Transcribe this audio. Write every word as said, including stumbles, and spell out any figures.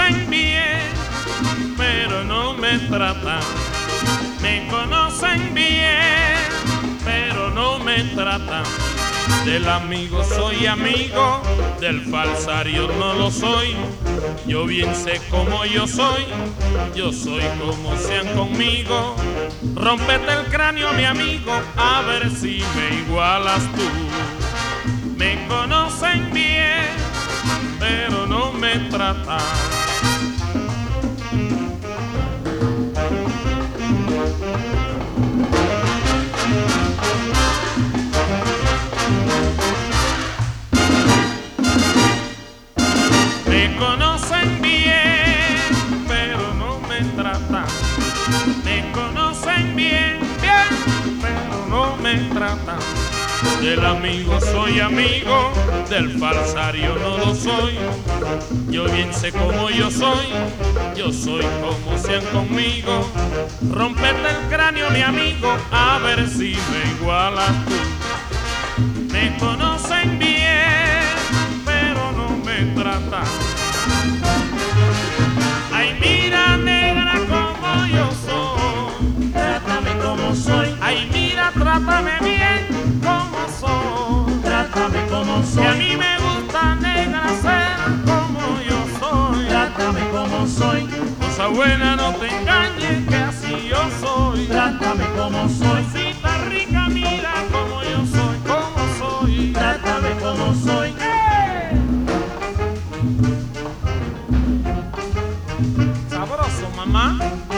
conocen bien, pero no me tratan. Me conocen bien, pero no me tratan. Del amigo soy amigo, del falsario no lo soy. Yo bien sé cómo yo soy, yo soy como sean conmigo. Rómpete el cráneo, mi amigo, a ver si me igualas tú. Me conocen bien, pero no me tratan. Me conocen bien, pero no me tratan. Me conocen bien, bien, pero no me tratan. Del amigo soy amigo, del falsario no lo soy. Yo bien sé cómo yo soy, yo soy como sean conmigo. Rómpete el cráneo, mi amigo, a ver si me igualas tú. Me conocen bien, pero no me tratan. Ay, mira, negra, como yo soy. Trátame como soy, Ay, mira, trátame bien como soy. trátame como Que a soy, mí me gusta, negra, ser como yo soy. trátame como soy, Cosa buena, no te engañes, que así yo soy. trátame como soy, Cosita rica, mira como yo soy, como soy. trátame como soy. ¡Eh! Sabroso, mamá.